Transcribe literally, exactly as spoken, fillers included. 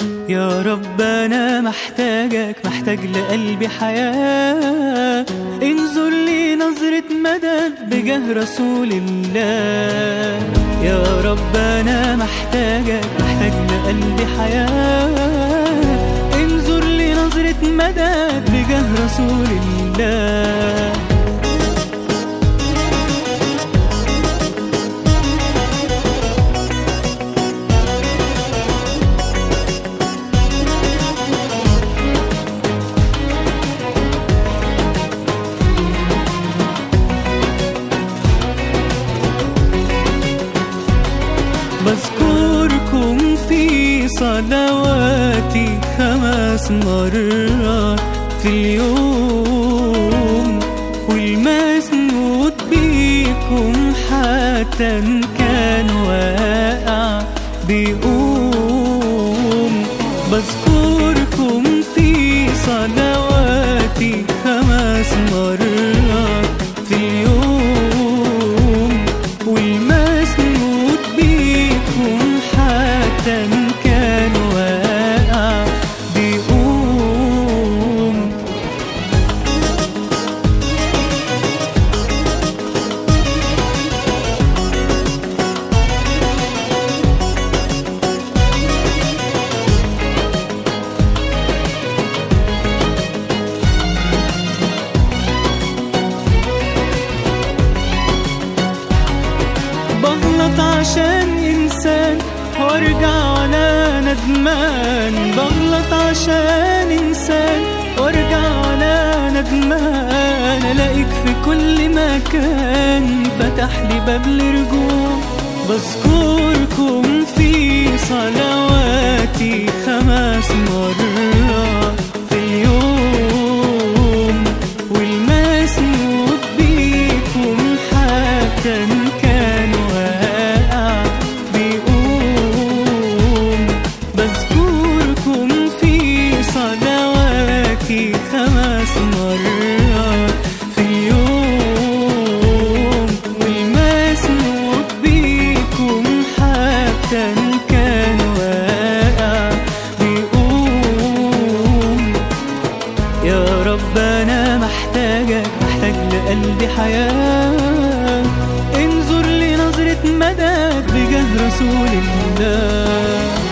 يا رب أنا محتاجك، محتاج لقلبي حياة. انظر لي نظرة مدد بجاه رسول الله. يا رب أنا محتاجك، محتاج لقلبي حياة. انظر لي نظرة مدد بجاه رسول الله. بذكركم في صلواتي خمس مرات في اليوم، والمسنود بيكم حتى إن كان واقع بيقوم. بذكركم في صلواتي خمس مرات في اليوم، والمسنود بيكم حتى إن كان واقع بيقوم. بغلط عشان إنسان وارجع وانا ندمان، بغلط عشان إنسان وارجع وانا ندمان. الاقيك في كل مكان فتح لي باب الرجوع. بذكركم في صلواتي خمس مرات في اليوم، والمسنود بيكم حتى إن كان واقع بيقوم. بذكركم في صلواتي خمس مرات في اليوم، والمسنود بيكم حتى إن كان واقع بيقوم. يا رب أنا محتاجك، محتاج لقلبي حياة. انظر لي نظرة مدد بجاه رسول الله.